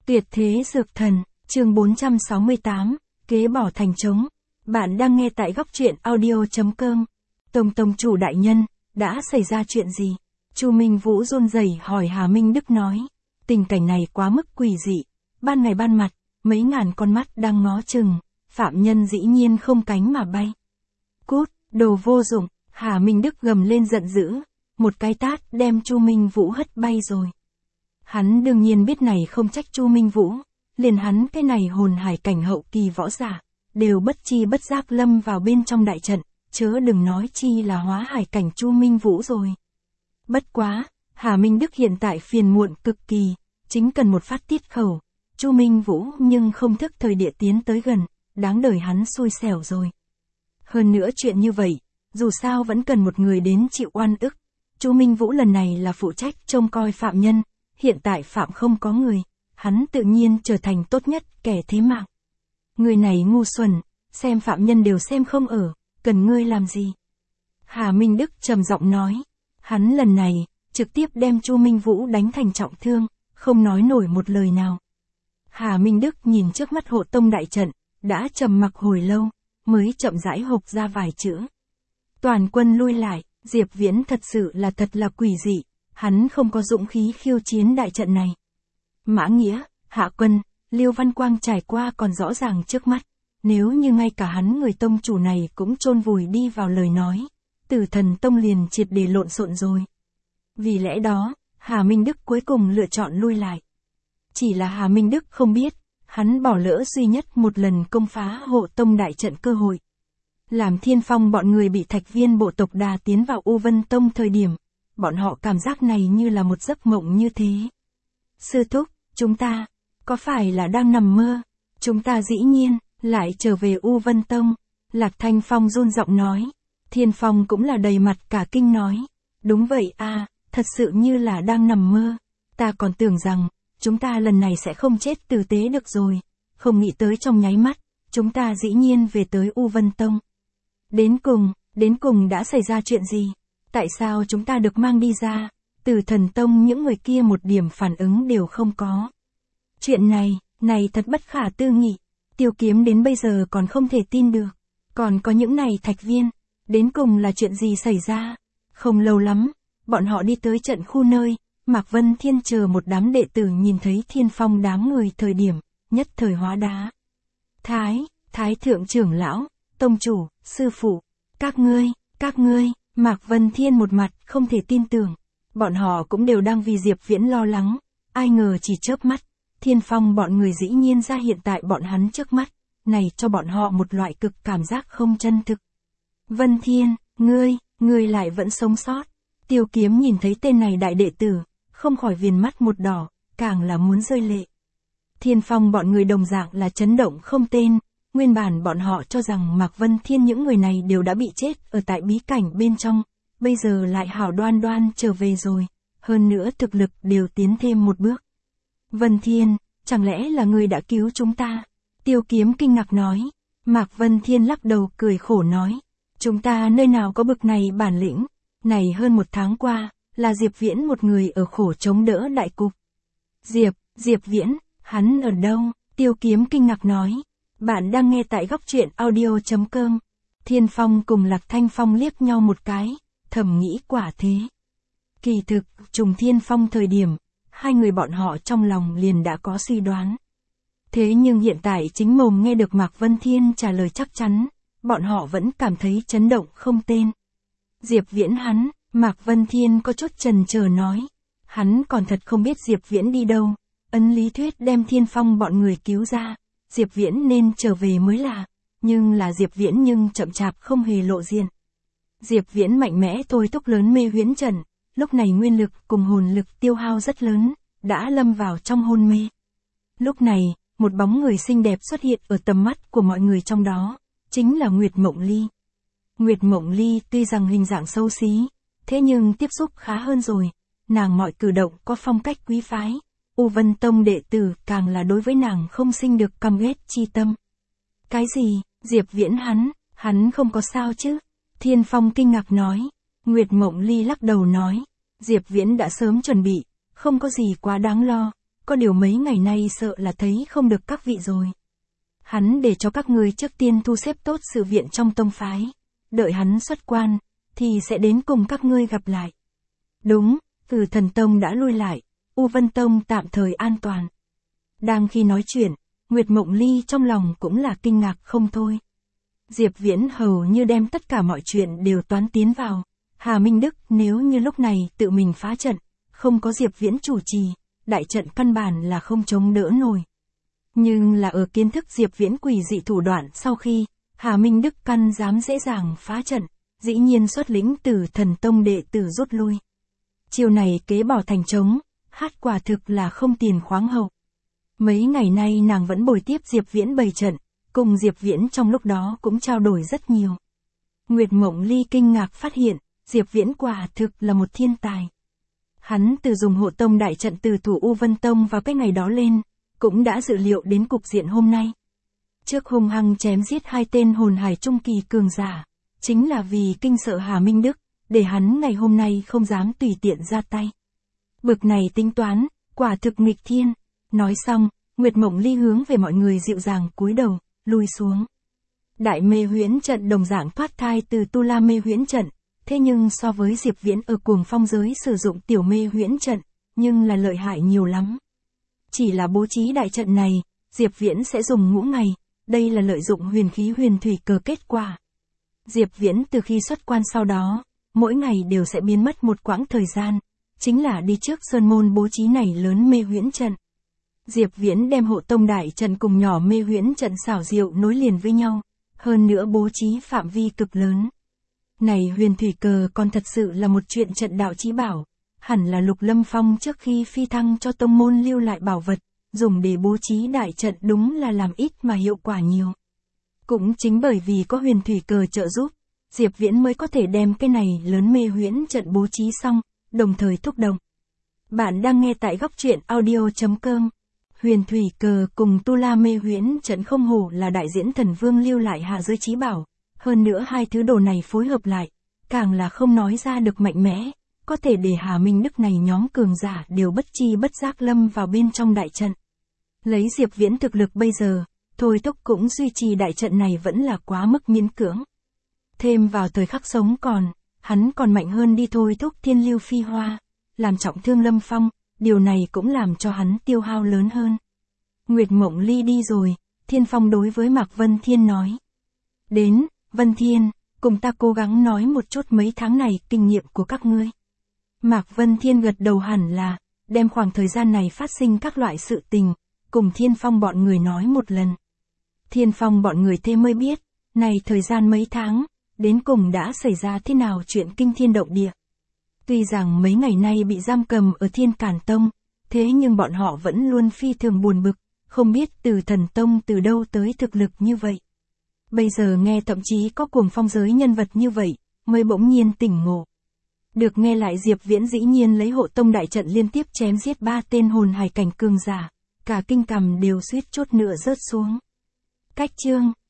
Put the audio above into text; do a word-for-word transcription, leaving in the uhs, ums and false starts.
Tuyệt thế dược thần, chương bốn trăm sáu mươi tám, kế bỏ thành trống. Bạn đang nghe tại góc truyện audio.com. Tông tông chủ đại nhân, đã xảy ra chuyện gì? Chu Minh Vũ run rẩy hỏi Hà Minh Đức nói. Tình cảnh này quá mức quỷ dị. Ban ngày ban mặt, mấy ngàn con mắt đang ngó chừng, phạm nhân dĩ nhiên không cánh mà bay. Cút, đồ vô dụng, Hà Minh Đức gầm lên giận dữ, một cái tát đem Chu Minh Vũ hất bay rồi. Hắn đương nhiên biết này không trách Chu Minh Vũ, liền hắn cái này hồn hải cảnh hậu kỳ võ giả, đều bất chi bất giác lâm vào bên trong đại trận, chớ đừng nói chi là hóa hải cảnh Chu Minh Vũ rồi. Bất quá, Hà Minh Đức hiện tại phiền muộn cực kỳ, chính cần một phát tiết khẩu, Chu Minh Vũ nhưng không thức thời địa tiến tới gần, đáng đời hắn xui xẻo rồi. Hơn nữa chuyện như vậy, dù sao vẫn cần một người đến chịu oan ức. Chu Minh Vũ lần này là phụ trách trông coi phạm nhân, hiện tại phạm không có người, hắn tự nhiên trở thành tốt nhất kẻ thế mạng. Người này ngu xuẩn, xem phạm nhân đều xem không ở, cần ngươi làm gì? Hà Minh Đức trầm giọng nói, hắn lần này, trực tiếp đem Chu Minh Vũ đánh thành trọng thương, không nói nổi một lời nào. Hà Minh Đức nhìn trước mắt hộ tông đại trận, đã trầm mặc hồi lâu, mới chậm rãi hộc ra vài chữ. Toàn quân lui lại, Diệp Viễn thật sự là thật là quỷ dị, hắn không có dũng khí khiêu chiến đại trận này. Mã Nghĩa, Hạ Quân, Liêu Văn Quang trải qua còn rõ ràng trước mắt, nếu như ngay cả hắn người tông chủ này cũng chôn vùi đi vào lời nói, Tử Thần Tông liền triệt để lộn xộn rồi. Vì lẽ đó, Hà Minh Đức cuối cùng lựa chọn lui lại. Chỉ là Hà Minh Đức không biết, hắn bỏ lỡ duy nhất một lần công phá hộ tông đại trận cơ hội. Làm Thiên Phong bọn người bị Thạch Viên bộ tộc đà tiến vào U Vân Tông thời điểm, bọn họ cảm giác này như là một giấc mộng như thế. Sư thúc, chúng ta, có phải là đang nằm mơ? Chúng ta dĩ nhiên, lại trở về U Vân Tông. Lạc Thanh Phong run giọng nói. Thiên Phong cũng là đầy mặt cả kinh nói. Đúng vậy à, thật sự như là đang nằm mơ. Ta còn tưởng rằng, chúng ta lần này sẽ không chết tử tế được rồi. Không nghĩ tới trong nháy mắt, chúng ta dĩ nhiên về tới U Vân Tông. Đến cùng, đến cùng đã xảy ra chuyện gì? Tại sao chúng ta được mang đi ra? Từ Thần Tông những người kia một điểm phản ứng đều không có. Chuyện này, này thật bất khả tư nghị. Tiêu Kiếm đến bây giờ còn không thể tin được. Còn có những này Thạch Viên, đến cùng là chuyện gì xảy ra? Không lâu lắm, bọn họ đi tới trận khu nơi, Mạc Vân Thiên chờ một đám đệ tử nhìn thấy Thiên Phong đám người thời điểm, nhất thời hóa đá. Thái, Thái thượng trưởng lão, tông chủ, sư phụ, các ngươi, các ngươi, Mạc Vân Thiên một mặt không thể tin tưởng. Bọn họ cũng đều đang vì Diệp Viễn lo lắng, ai ngờ chỉ chớp mắt, Thiên Phong bọn người dĩ nhiên ra hiện tại bọn hắn trước mắt, này cho bọn họ một loại cực cảm giác không chân thực. Vân Thiên, ngươi, ngươi lại vẫn sống sót. Tiêu Kiếm nhìn thấy tên này đại đệ tử, không khỏi viền mắt một đỏ, càng là muốn rơi lệ. Thiên Phong bọn người đồng dạng là chấn động không tên, nguyên bản bọn họ cho rằng Mạc Vân Thiên những người này đều đã bị chết ở tại bí cảnh bên trong, bây giờ lại hảo đoan đoan trở về rồi, hơn nữa thực lực đều tiến thêm một bước. Vân Thiên, chẳng lẽ là người đã cứu chúng ta? Tiêu Kiếm kinh ngạc nói. Mạc Vân Thiên lắc đầu cười khổ nói, chúng ta nơi nào có bực này bản lĩnh, này hơn một tháng qua, là Diệp Viễn một người ở khổ chống đỡ đại cục. Diệp, Diệp Viễn, hắn ở đâu? Tiêu Kiếm kinh ngạc nói. Bạn đang nghe tại góc truyện audio.com. Thiên Phong cùng Lạc Thanh Phong liếc nhau một cái, thầm nghĩ quả thế. Kỳ thực, trùng Thiên Phong thời điểm, hai người bọn họ trong lòng liền đã có suy đoán. Thế nhưng hiện tại chính mồm nghe được Mạc Vân Thiên trả lời chắc chắn, bọn họ vẫn cảm thấy chấn động không tên. Diệp Viễn hắn, Mạc Vân Thiên có chút chần chờ nói, hắn còn thật không biết Diệp Viễn đi đâu, ấn lý thuyết đem Thiên Phong bọn người cứu ra, Diệp Viễn nên trở về mới là, nhưng là Diệp Viễn nhưng chậm chạp không hề lộ diện. Diệp Viễn mạnh mẽ thôi thúc lớn mê huyễn trận, lúc này nguyên lực cùng hồn lực tiêu hao rất lớn, đã lâm vào trong hôn mê. Lúc này, một bóng người xinh đẹp xuất hiện ở tầm mắt của mọi người trong đó, chính là Nguyệt Mộng Ly. Nguyệt Mộng Ly tuy rằng hình dạng xấu xí, thế nhưng tiếp xúc khá hơn rồi, nàng mọi cử động có phong cách quý phái. U Vân Tông đệ tử càng là đối với nàng không sinh được căm ghét chi tâm. Cái gì, Diệp Viễn hắn, hắn không có sao chứ? Thiên Phong kinh ngạc nói. Nguyệt Mộng Ly lắc đầu nói, Diệp Viễn đã sớm chuẩn bị, không có gì quá đáng lo, có điều mấy ngày nay sợ là thấy không được các vị rồi. Hắn để cho các ngươi trước tiên thu xếp tốt sự viện trong tông phái, đợi hắn xuất quan, thì sẽ đến cùng các ngươi gặp lại. Đúng, Tử Thần Tông đã lui lại, U Vân Tông tạm thời an toàn. Đang khi nói chuyện, Nguyệt Mộng Ly trong lòng cũng là kinh ngạc không thôi. Diệp Viễn hầu như đem tất cả mọi chuyện đều toán tiến vào. Hà Minh Đức nếu như lúc này tự mình phá trận, không có Diệp Viễn chủ trì, đại trận căn bản là không chống đỡ nổi. Nhưng là ở kiến thức Diệp Viễn quỷ dị thủ đoạn sau khi, Hà Minh Đức căn dám dễ dàng phá trận, dĩ nhiên xuất lĩnh Tử Thần Tông đệ tử rút lui. Chiều này kế bỏ thành trống, hát quả thực là không tiền khoáng hậu. Mấy ngày nay nàng vẫn bồi tiếp Diệp Viễn bày trận, cùng Diệp Viễn trong lúc đó cũng trao đổi rất nhiều. Nguyệt Mộng Ly kinh ngạc phát hiện, Diệp Viễn quả thực là một thiên tài. Hắn từ dùng hộ tông đại trận từ thủ U Vân Tông vào cái ngày đó lên, cũng đã dự liệu đến cục diện hôm nay. Trước hung hăng chém giết hai tên hồn hải trung kỳ cường giả, chính là vì kinh sợ Hà Minh Đức, để hắn ngày hôm nay không dám tùy tiện ra tay. Bực này tính toán, quả thực nghịch thiên. Nói xong, Nguyệt Mộng Ly hướng về mọi người dịu dàng cúi đầu, lui xuống. Đại mê huyễn trận đồng dạng thoát thai từ Tu La mê huyễn trận, thế nhưng so với Diệp Viễn ở Cuồng Phong giới sử dụng tiểu mê huyễn trận, nhưng là lợi hại nhiều lắm. Chỉ là bố trí đại trận này, Diệp Viễn sẽ dùng ngũ ngày, đây là lợi dụng huyền khí huyền thủy cờ kết quả. Diệp Viễn từ khi xuất quan sau đó, mỗi ngày đều sẽ biến mất một quãng thời gian, chính là đi trước sơn môn bố trí này lớn mê huyễn trận. Diệp Viễn đem hộ tông đại trận cùng nhỏ mê huyễn trận xảo diệu nối liền với nhau, hơn nữa bố trí phạm vi cực lớn. Này huyền thủy cờ còn thật sự là một chuyện trận đạo chí bảo, hẳn là Lục Lâm Phong trước khi phi thăng cho tông môn lưu lại bảo vật, dùng để bố trí đại trận đúng là làm ít mà hiệu quả nhiều. Cũng chính bởi vì có huyền thủy cờ trợ giúp, Diệp Viễn mới có thể đem cái này lớn mê huyễn trận bố trí xong, đồng thời thúc động. Bạn đang nghe tại góc truyện audio chấm com. Huyền thủy cờ cùng Tu La mê huyễn trận không hổ là đại diễn thần vương lưu lại hạ giới chí bảo, hơn nữa hai thứ đồ này phối hợp lại, càng là không nói ra được mạnh mẽ, có thể để Hà Minh Đức này nhóm cường giả đều bất chi bất giác lâm vào bên trong đại trận. Lấy Diệp Viễn thực lực bây giờ, thôi thúc cũng duy trì đại trận này vẫn là quá mức miễn cưỡng. Thêm vào thời khắc sống còn, hắn còn mạnh hơn đi thôi thúc Thiên Lưu Phi Hoa, làm trọng thương Lâm Phong, điều này cũng làm cho hắn tiêu hao lớn hơn. Nguyệt Mộng Ly đi rồi, Thiên Phong đối với Mạc Vân Thiên nói. Đến, Vân Thiên, cùng ta cố gắng nói một chút mấy tháng này kinh nghiệm của các ngươi. Mạc Vân Thiên gật đầu hẳn là, đem khoảng thời gian này phát sinh các loại sự tình, cùng Thiên Phong bọn người nói một lần. Thiên Phong bọn người thêm mới biết, này thời gian mấy tháng, đến cùng đã xảy ra thế nào chuyện kinh thiên động địa. Tuy rằng mấy ngày nay bị giam cầm ở Thiên Càn Tông, thế nhưng bọn họ vẫn luôn phi thường buồn bực, không biết từ Thần Tông từ đâu tới thực lực như vậy. Bây giờ nghe thậm chí có Cuồng Phong giới nhân vật như vậy, mới bỗng nhiên tỉnh ngộ. Được nghe lại Diệp Viễn dĩ nhiên lấy hộ tông đại trận liên tiếp chém giết ba tên hồn hải cảnh cường giả, cả kinh cằm đều suýt chút nữa rớt xuống. Cách chương